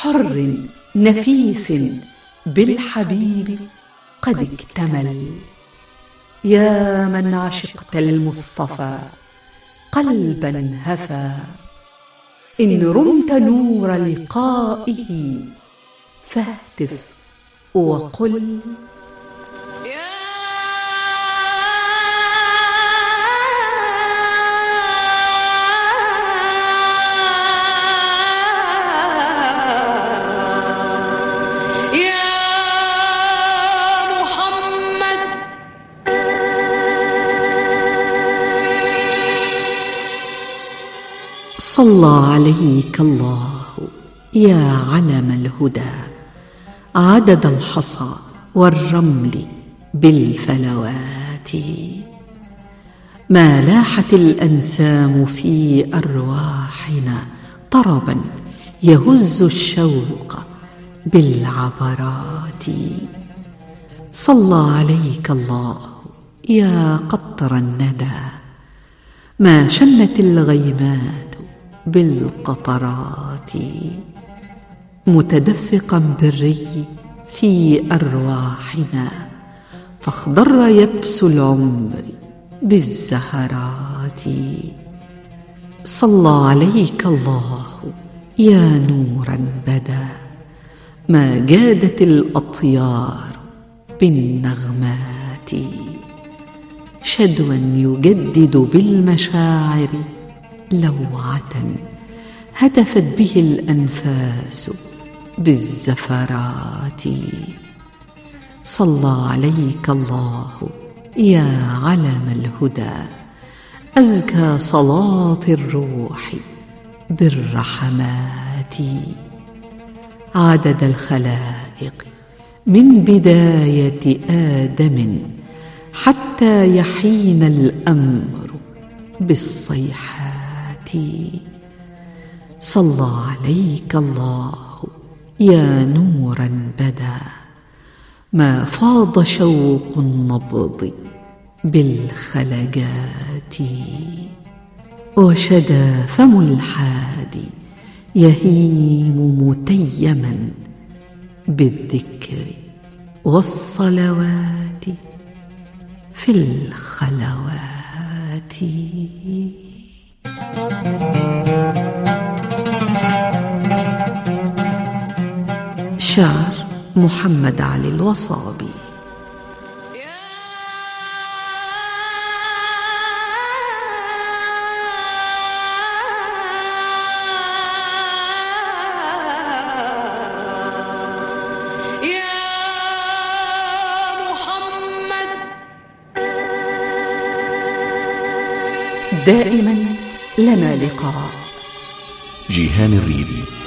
حر نفيس بالحبيب قد اكتمل. يا من عشقت المصطفى قلبا هفى، إن رمت نور لقائه فاهتف وقل صلى عليك الله يا علم الهدى عدد الحصى والرمل بالفلوات. ما لاحت الأنسام في أرواحنا طربا يهز الشوق بالعبرات. صلى عليك الله يا قطر الندى ما شنت الغيمات بالقطرات. متدفقا بالري في أرواحنا فاخضر يبس العمر بالزهرات. صلى عليك الله يا نورا بدا ما جادت الأطيار بالنغمات. شدوا يجدد بالمشاعر لوعة هتفت به الأنفاس بالزفرات. صلى عليك الله يا علم الهدى أزكى صلاة الروح بالرحمات. عدد الخلائق من بداية آدم حتى يحين الأمر بالصيحات. صلى عليك الله يا نورا بدا ما فاض شوق النبض بالخلجات. وشدا فم الحادي يهيم متيما بالذكر والصلوات في الخلوات. شعر محمد علي الوصابي. دائما لنا لقاء. جيهان الريدي.